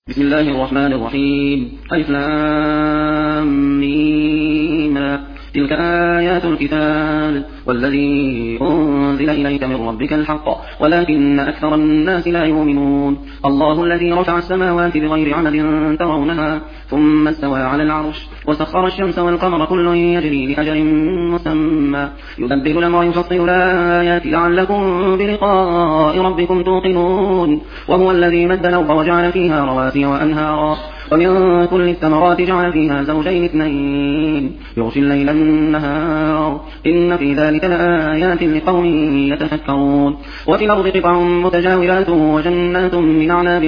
بسم الله الرحمن الرحيم. ألف لام ميم. تلك آيات الكتاب والذي أنزل إليك من ربك الحق ولكن أكثر الناس لا يؤمنون. الله الذي رفع السماوات بغير عمد ترونها ثم استوى على العرش وسخر الشمس والقمر كل يجري لأجل مسمى يدبر الأمر يفصل الآيات لعلكم بلقاء ربكم توقنون. وهو الذي مد الأرض وجعل فيها رواسي وأنهارا ومن كل الثمرات جعل فيها زوجين اثنين يغشي الليل النهار إن في ذلك لآيات لقوم يتفكرون. وفي الأرض قطع متجاورات وجنات من أعناب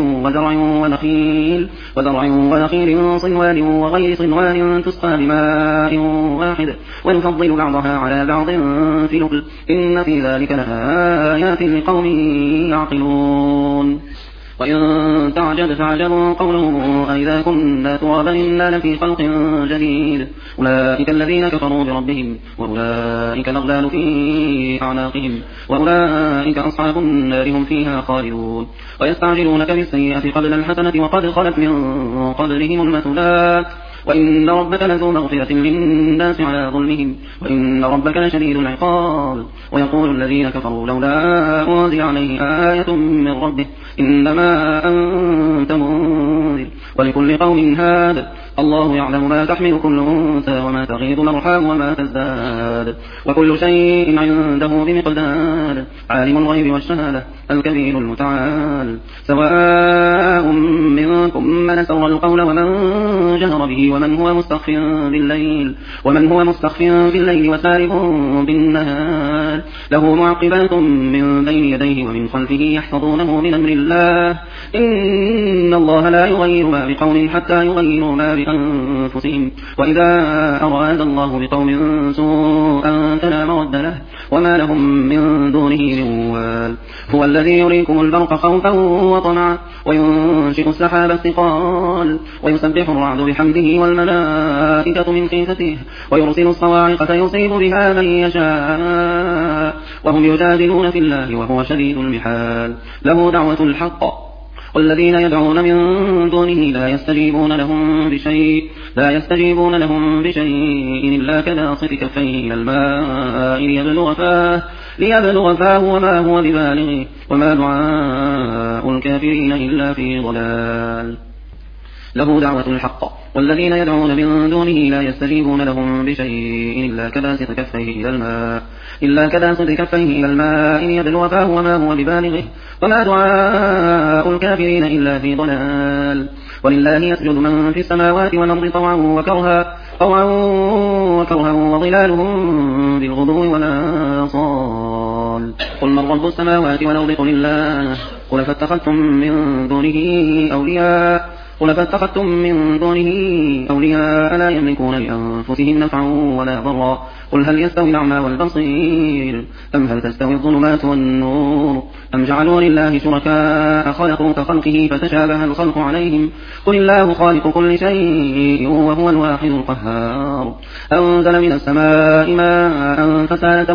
وزرع ونخيل صنوان وغير صنوان تسقى بماء واحد ونفضل بعضها على بعض في الأكل إن في ذلك لآيات لقوم يعقلون. وإن تعجب فعجب قولهم أئذا كنا ترابا إنا لفي خلق جديد أولئك الذين كفروا بربهم وأولئك الأغلال في أعناقهم وأولئك أصحاب النار هم فيها خالدون. ويستعجلونك بالسيئة قبل الحسنة وقد خلت من قبلهم المثلات وإن ربك لذو مغفرة للناس على ظلمهم وإن ربك لشديد العقاب. ويقول الذين كفروا لولا أنزل عليه آية من ربه إنما أنت منذر ولكل قوم هاد الله يعلم ما تحمل كل أنثى وما تغيض الأرحام وما تزداد وكل شيء عنده بمقدار. عالم الغيب والشهادة الكبير المتعال. سواء منكم من أسر القول ومن جهر به ومن هو مستخف بالليل وسارب بالنهار له معقبات من بين يديه ومن خلفه يحفظونه من أمر الله إن الله لا يغير ما بقوم حتى يغيروا ما بأنفسهم وإذا أراد الله بقوم سوءا فلا مرد له وما لهم من دونه من وال. هو الذي يريكم البرق خوفا وطمعا وينشئ السحاب الثقال ويسبح الرعد بحمده والملائكة من خيفته ويرسل الصواعق فيصيب بها من يشاء وهم يجادلون في الله وهو شديد المحال. له دعوة الحق والذين يدعون من دونه لا يستجيبون لهم بشيء إلا كباسط كفيه إلى الماء ليبلغ فاه وما هو ببالغه وما دعاء الكافرين إلا في ضلال. له دعوة الحق والذين يدعون من دونه لا يستجيبون لهم بشيء إلا كباسط كفيه إلى الماء ليبلغ فاه وما هو ببالغه وما دعاء الكافرين إلا في ضلال. ولله يسجد من في السماوات والأرض طوعا وكرها وظلالهم بالغدو والآصال. قل من رب السماوات والأرض قل الله قل فاتخذتم من دونه أولياء لا يملكون لأنفسهم نفعا ولا ضرا. قل هل يستوي الأعمى والبصير أم هل تستوي الظلمات والنور أم جعلوا لله شركاء خلقوا كخلقه فتشابه الخلق عليهم قل الله خالق كل شيء وهو الواحد القهار. أنزل من السماء ماء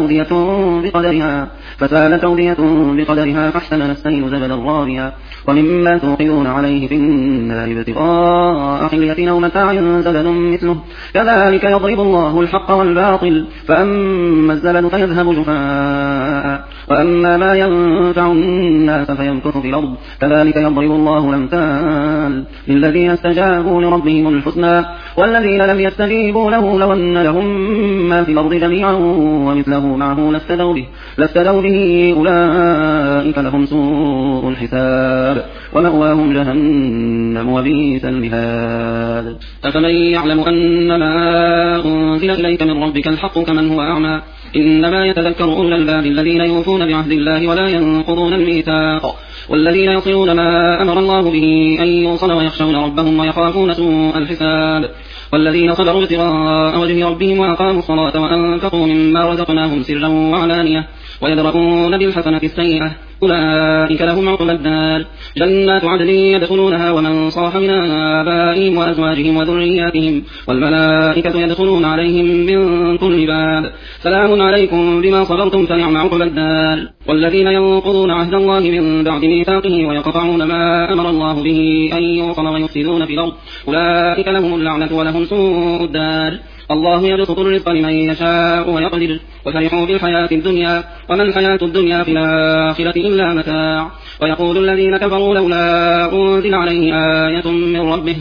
فسالت أودية بقدرها فاحتمل السيل زبدا رابيا ومما توقدون عليه في النار ابتغاء حلية أو متاع زبد مثله كذلك يضرب الله الحق والباطل فأما الزبد فيذهب جفاء وأما ما ينفع الناس فيمكث في الأرض كذلك يضرب الله الأمثال للذين استجابوا لربهم الحسنى والذين لم يستجيبوا له لو أن لهم ما في الأرض جميعا ومثله معه لافتدوا به أولئك لهم سوء الحساب ومأواهم جهنم وبئس المهاد. أفمن يعلم أنما أنزل إليك من ربك الحق كمن هو أعمى إنما يتذكر أولو الألباب الذين يوفون بعهد الله ولا ينقضون الميثاق والذين يصلون ما أمر الله به أن يوصل ويخشون ربهم ويخافون سوء الحساب والذين صبروا ابتغاء وجه ربهم وأقاموا الصلاة وأنفقوا مما رزقناهم سرا وعلانية ويدرؤون بالحسنة السيئة أولئك لهم عقبى الدار جنات عدن يدخلونها ومن صلح من آبائهم وأزواجهم وذرياتهم والملائكة يدخلون عليهم من كل باب سلام عليكم بما صبرتم فنعم عقبى الدار والذين ينقضون عهد الله من بعد ميثاقه ويقطعون ما أمر الله به أن يوصل ويفسدون في الأرض أولئك لهم اللعنة ولهم سوء الدار الله يبسط الرزق لمن يشاء ويقدر وفرحوا بالحياة الدنيا وما الحياة الدنيا في الآخرة إلا متاع ويقول الذين كفروا لولا أنزل عليه آية من ربه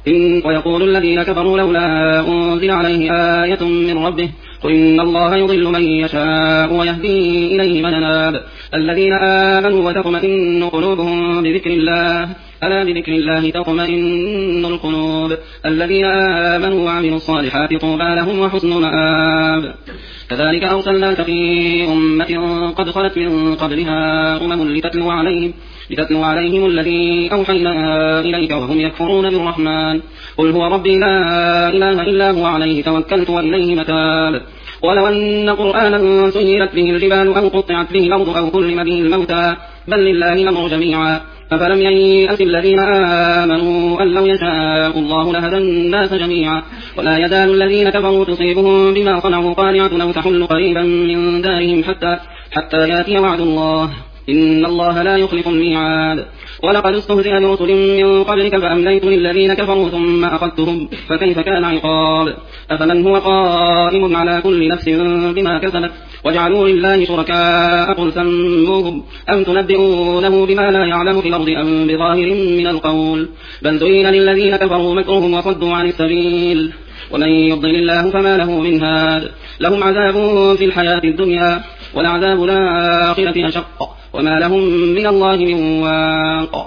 قل إن الله يضل من يشاء ويهدي إليه من أناب الذين آمنوا وتطمئن قلوبهم بذكر الله ألا بذكر الله تطمئن القلوب الذين آمنوا وعملوا الصالحات طوبى لهم وحسن مآب كذلك أرسلناك في أمة قد خلت من قبلها أمم لتتلو عليهم الذي أوحينا إليك وهم يكفرون بالرحمن قل هو ربي لا إله إلا هو عليه توكلت وإليه متاب ولو أن قرآنا سيرت به الجبال أو قطعت به الأرض أو كلم به الموتى بل لله الأمر جميعا أفلم ييأس الذين آمنوا أن لو يشاء الله لهدى الناس جميعا ولا يزال الذين كفروا تصيبهم بما صنعوا قارعة أو تحل قريبا من دارهم حتى يأتي وعد الله إن الله لا يخلف الميعاد ولقد استهزئ برسل من قبلك فأمليت للذين كفروا ثم أخذتهم فكيف كان عقاب أفمن هو قائم على كل نفس بما كسبت وجعلوا لله شركاء قل سموهم أم تنبئونه بما لا يعلم في الأرض أم بظاهر من القول بل زين للذين كفروا مكرهم وصدوا عن السبيل ومن يضلل الله فما له من هاد لهم عذاب في الحياة الدنيا ولعذاب الآخرة أشق وما لهم من الله من واق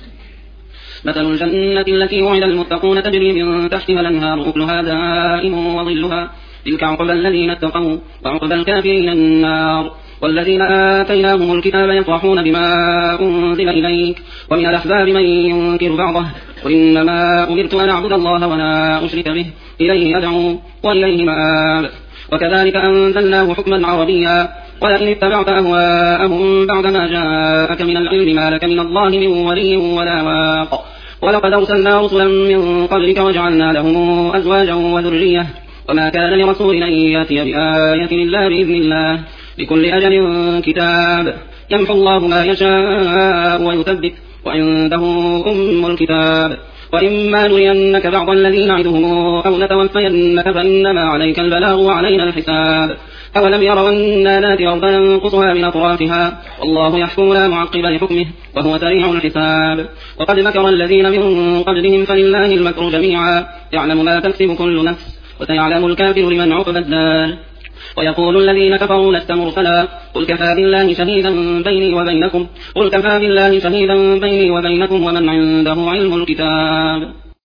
مثل الجنة التي وعد المتقون تجري من تحتها الأنهار أكلها دائم وظلها تلك عقبى الذين اتقوا وعقبى الكافرين النار والذين آتيناهم الكتاب يفرحون بما أنزل إليك ومن الأحزاب من ينكر بعضه وإنما أمرت أن أعبد الله ولا أشرك به إليه أدعو وإليه مآب وكذلك أنزلناه حكما عربيا ولئن اتبعت أهواءهم بعد ما جاءك من العلم ما لك من الله من ولي ولا واق ولقد أرسلنا رسلا من قبلك وجعلنا لهم أزواجا وذرية وما كان لرسول أن يأتي بآية إلا بإذن الله لكل أجل كتاب يمحو الله ما يشاء ويثبت وعنده أم الكتاب وإما نرينك بعض الذين نعدهم أو نتوفينك فإنما عليك البلاغ وعلينا الحساب أولم يروا أنا ناتي الأرض ننقصها من أطرافها والله يحكم لا معقب لحكمه وهو سريع الحساب وقد مكر الذين من قبلهم فلله المكر جميعا يعلم ما تكسب كل نفس وسيعلم الكافر لمن عقبى الدار ويقول الذين كفروا لست مرسلا قل كفى بالله شهيدا بيني وبينكم ومن عنده علم الكتاب